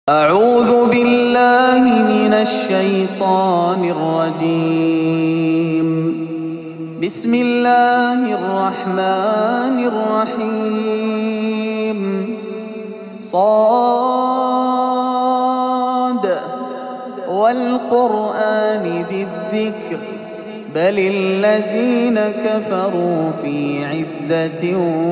أعوذ بالله من الشيطان الرجيم. بسم الله الرحمن الرحيم. صاد والقرآن ذي الذكر بل الذين كفروا في عزة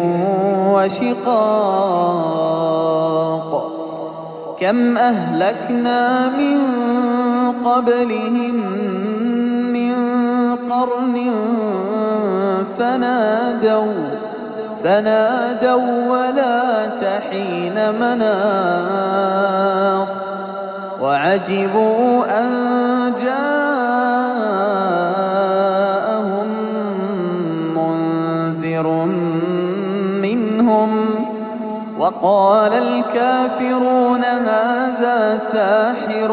وشقاق. كم أهلكنا من قبلهم من قرن فنادوا ولا تحين مناص وعجبوا أن جاءهم منذر منهم وقال الكافرون هذا ساحر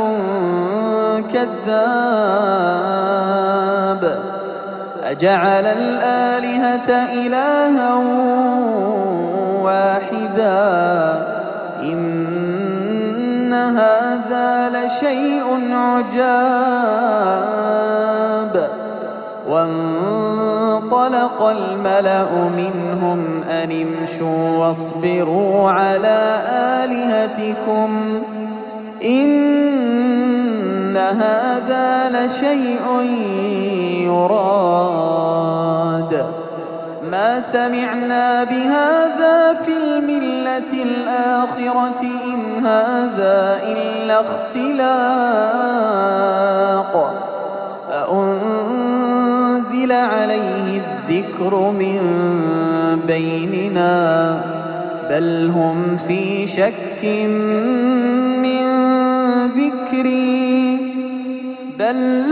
كذاب. أجعل الآلهة إلها واحدا إن هذا لشيء عجاب. وانطلق الملأ منهم أن امشوا واصبروا على آلهتكم إن هذا لشيء يراد. ما سمعنا بهذا في الملة الآخرة إن هذا إلا اختلاق. أأنزل عليه الذكر من بيننا بل هم في شك من ذكري بل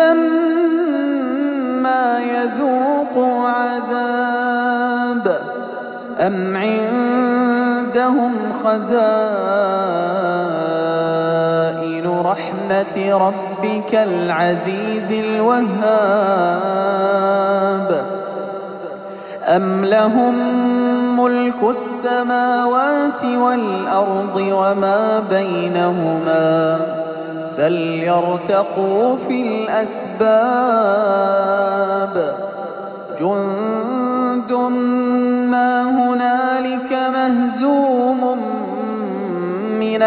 لما يذوقوا عذاب أم عندهم خزائن رحمة ربك العزيز الوهاب أم لهم ملك السماوات والأرض وما بينهما فليرتقوا في الأسباب. جند ما هنالك مهزوم من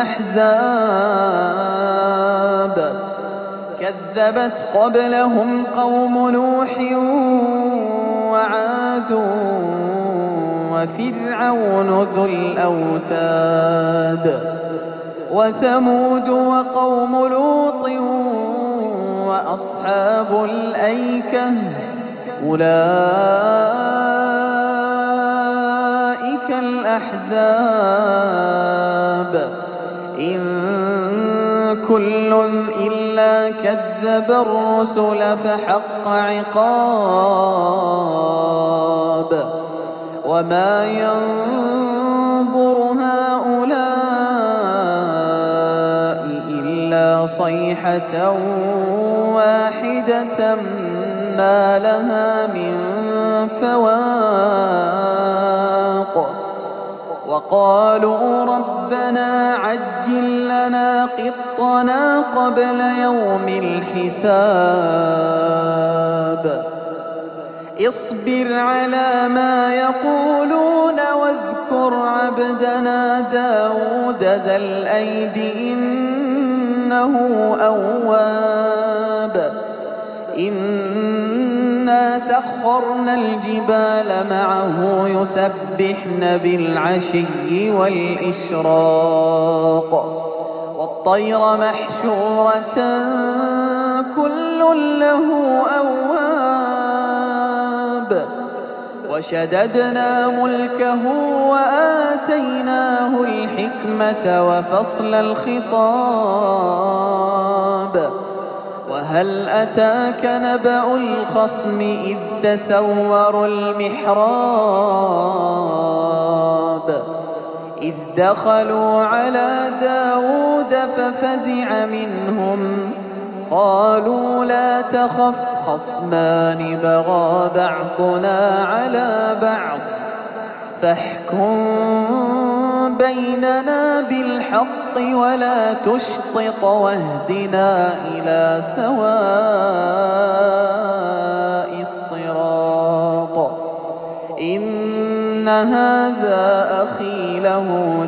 الأحزاب كذبت قبلهم قوم نوح وعاد وفرعون ذو الأوتاد وثمود وقوم لوط وأصحاب الأيكة أولئك الأحزاب إن كل إلا كذب الرسل فحق عقاب. وما ينظر هؤلاء إلا صيحة واحدة ما لها من فواق. وقالوا ربنا عجل لنا قطنا قبل يوم الحساب. اصبر على ما يقولون واذكر عبدنا داود ذا الأيد إنه أواب. إنا سخرنا الجبال معه يسبحن بالعشي والإشراق والطير محشورة كل له أواب. وشددنا ملكه وآتيناه الحكمة وفصل الخطاب. وهل أتاك نبأ الخصم إذ تسوروا المحراب إذ دخلوا على داود ففزع منهم قالوا لا تخف خصمان بغى بعضنا على بعض فاحكم بيننا بالحق ولا تشطط واهدنا إلى سواء الصراط. إن هذا أخي له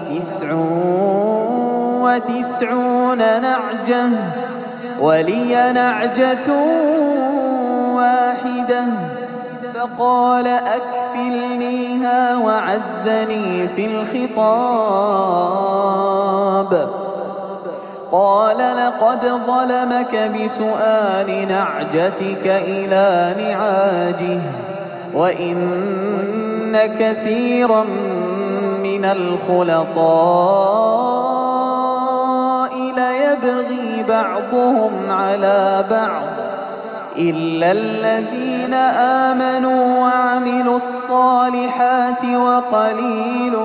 99 نعجة ولي نعجة واحدة، فقال أكفلنيها وعزني في الخطاب. قال لقد ظلمك بسؤال نعجتك إلى نعاجه، وإن كثيرا من الخلطاء ليبغي بعضهم على بعض إلا الذين آمنوا وعملوا الصالحات وقليل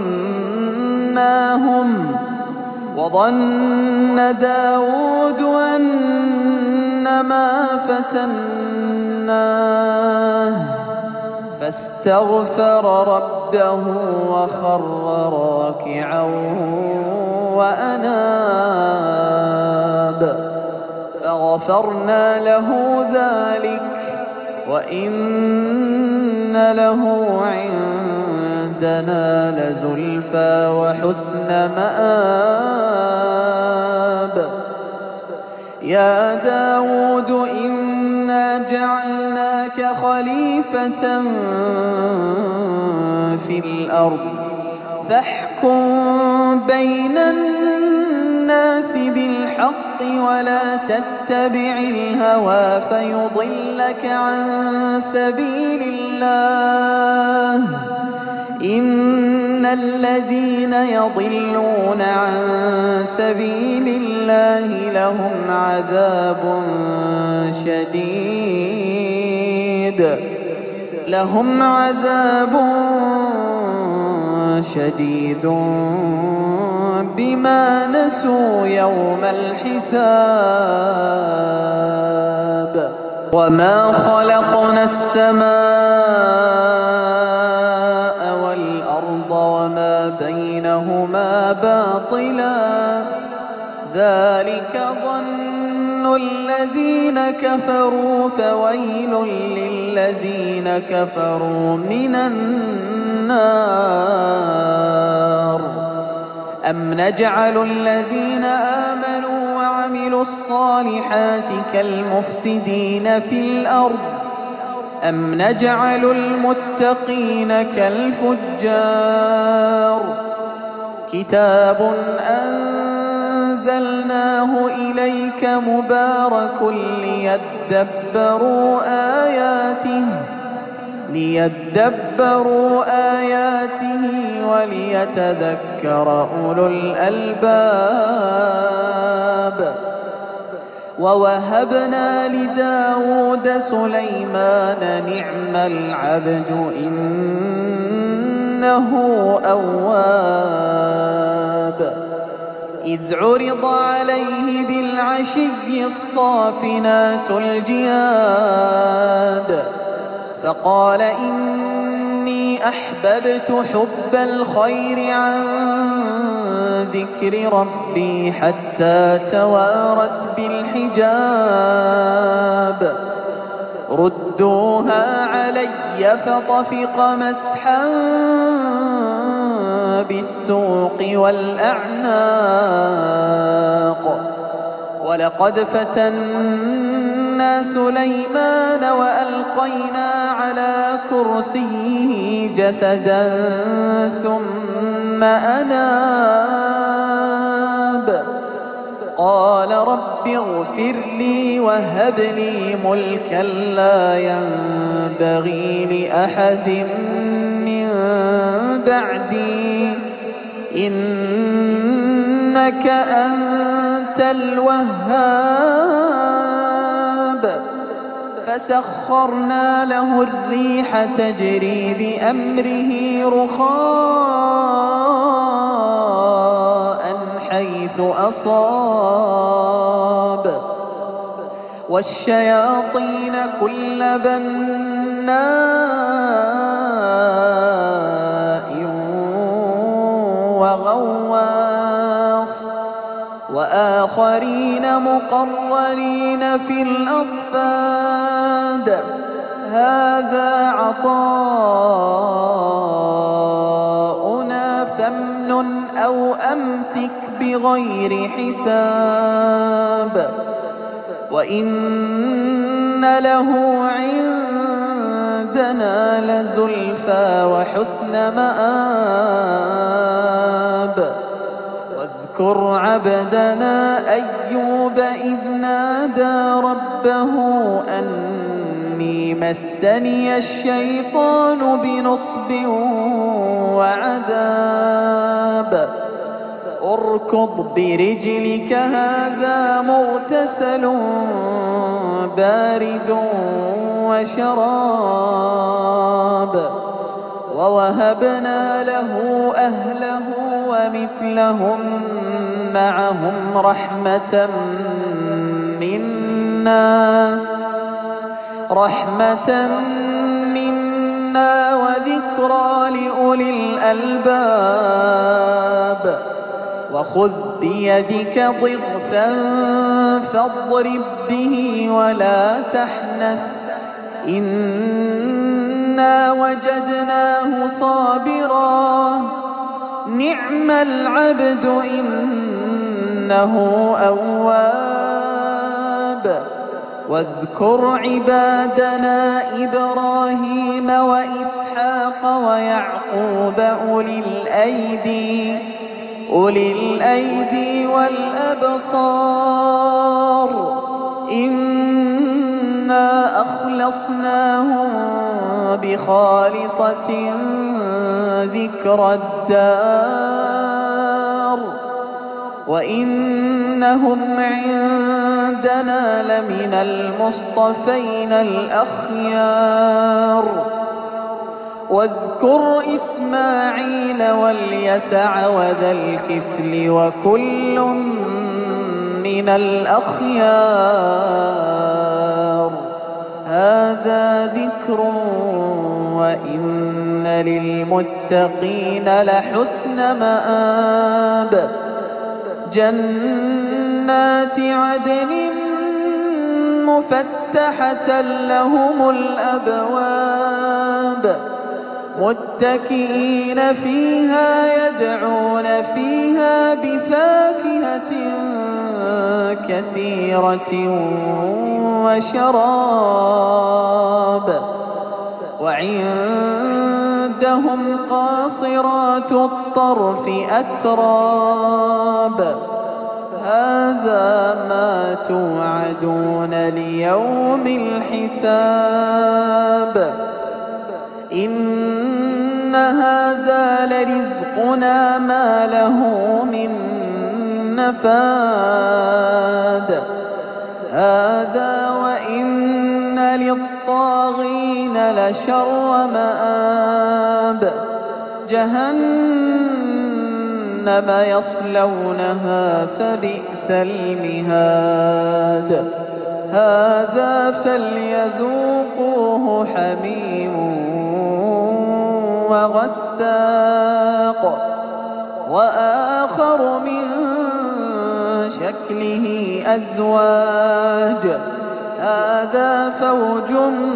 ما هم. وظن داود أنما فتناه فاستغفر ربه وخر راكعا وأناب، فغفرنا له ذلك وإن له عندنا لزلفى وحسن مآب. يا داود إنا جعلناك خليفة في الأرض فاحكم بين الناس بالحق ولا تتبع الهوى فيضلك عن سبيل الله. إن الذين يضلون عن سبيل الله لهم عذاب شديد بما نسوا يوم الحساب. وما خلقنا السماء والأرض وما بينهما باطلا ذلك ظن الذين كفروا فويل للذين كفروا من النار. أم نجعل الذين آمنوا وعملوا الصالحات كالمفسدين في الأرض أم نجعل المتقين كالفجار. كتاب أنزلناه إليك مبارك ليدبروا آياته وليتذكر أولو الألباب. ووهبنا لداود سليمان نعم العبد إنه أواب. إذ عرض عليه بالعشي الصافنات الجياد فقال إني أحببت حب الخير عن ذكر ربي حتى توارت بالحجاب. ردوها علي فطفق مسحا بالسوق والأعناق. ولقد فتنا سليمان وألقينا على كرسيه جسدا ثم أناب. قال رب اغفر لي وهب لي ملكا لا ينبغي لأحد من بعدي إنك أنت الوهاب. فسخرنا له الريح تجري بأمره رخاء حيث أصاب والشياطين كل بناء وغواص وآخرين مقرنين في الأصفاد هذا عطاؤنا فامنن أو أمسك بغير حساب وإن له عندنا لزلفى وحسن مآب واذكر عبدنا أيوب إذ نادى ربه أني مسني الشيطان بنصب وعذاب اركض برجلك هذا مغتسل بارد وشراب ووهبنا له أهله ومثلهم معهم رحمة منا وذكرى لأولي الألباب وخذ بيدك ضغثا فاضرب به ولا تحنث إنا وجدناه صابرا نعم العبد إنه أواب واذكر عبادنا إبراهيم وإسحاق ويعقوب أولي الأيدي والأبصار إنا أخلصناهم بخالصة ذكر الدار وإنهم عندنا لمن المصطفين الأخيار واذكر إسماعيل واليسع وذا الكفل وكل من الأخيار هذا ذكر وإن للمتقين لحسن مآب جنات عدن مفتحة لهم الأبواب متكئين فيها يدعون فيها بفاكهة كثيرة وشراب وعندهم قاصرات الطرف أتراب هذا ما توعدون ليوم الحساب إن هذا لرزقنا ما له من نفاد هذا وإن للطاغين لشر مآب جهنم يصلونها فبئس المهاد هذا فليذوقوه حميم وغساق وآخر من شكله أزواج هذا فوج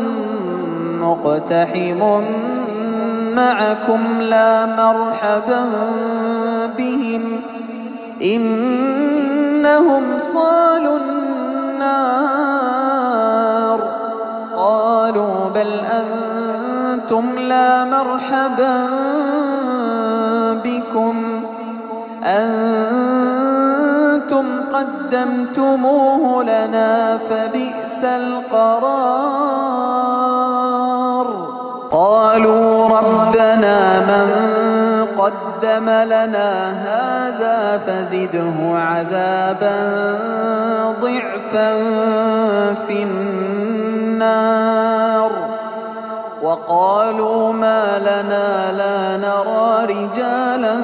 مقتحم معكم لا مرحبا بهم إنهم صالوا النار قالوا بل أنتم لا مرحبا بكم أنتم قدمتموه لنا فبئس القرار قالوا ربنا من قدم لنا هذا فزده عذابا ضعفا في النار وقالوا ما لنا لا نرى رجالا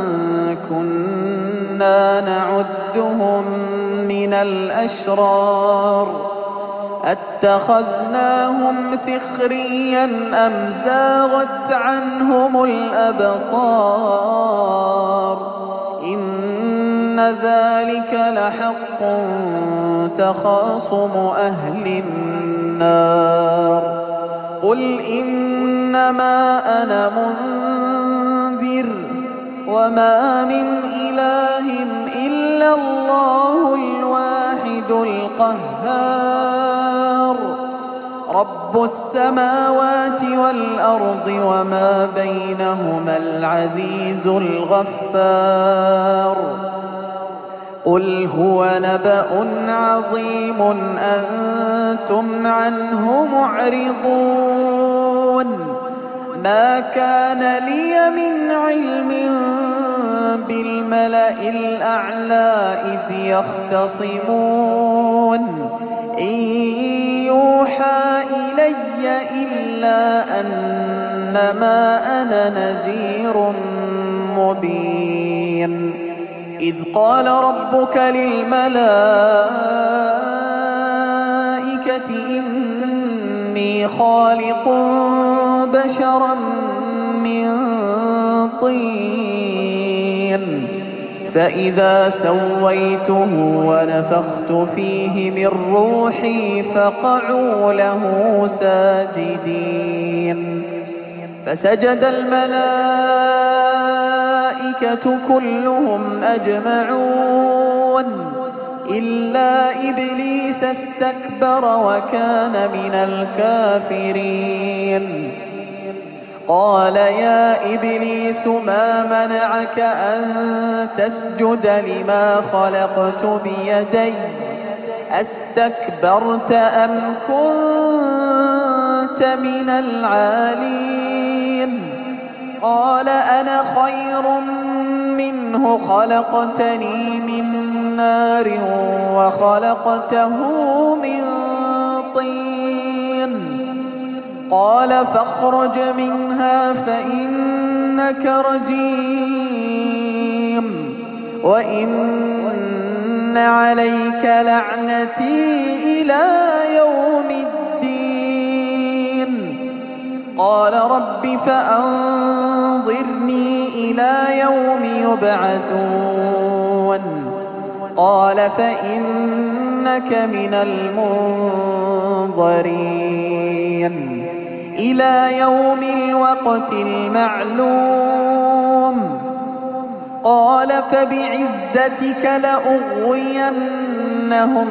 كنا نعدهم من الأشرار اتخذناهم سخريا أم زاغت عنهم الأبصار إن ذلك لحق تخاصم أهل النار قل إنما أنا منذر وما من إله إلا الله الواحد القهار رب السماوات والأرض وما بينهما العزيز الغفار قل هو نبأ عظيم أنتم عنه معرضون ما كان لي من علم بالملأ الأعلى إذ يختصمون إن يوحى إلي إلا أنما أنا نذير مبين إذ قال ربك للملائكة إني خالق بشرا من طين فإذا سويته ونفخت فيه من روحي فقعوا له ساجدين فسجد الملائكة كلهم أجمعون إلا إبليس استكبر وكان من الكافرين قال يا إبليس ما منعك أن تسجد لما خلقت بيدي أستكبرت أم كنت من العالين قال أنا خير منه خلقتني من نار وخلقته من طين قال فاخرج منها فإنك رجيم وإن عليك لعنتي إلى يوم الدين قال رب فأنظرني إلى يوم يبعثون قال فإنك من المنظرين إلى يوم الوقت المعلوم قال فبعزتك لأغوينهم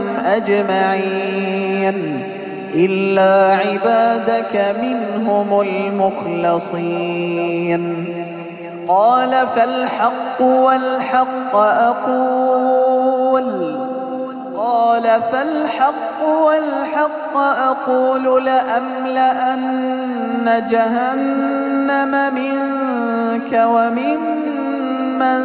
أجمعين إلا عبادك منهم المخلصين قال فالحق والحق أقول لأملأن جهنم منك وممن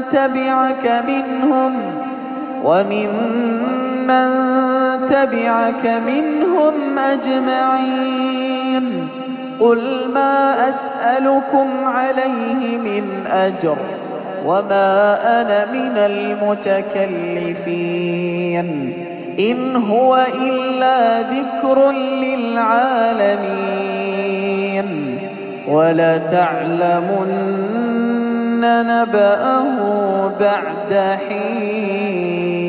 تبعك منهم أجمعين قل ما أسألكم عليه من أجر وما أنا من المتكلفين إن هو إلا ذكر للعالمين ولتعلمن نبأه بعد حين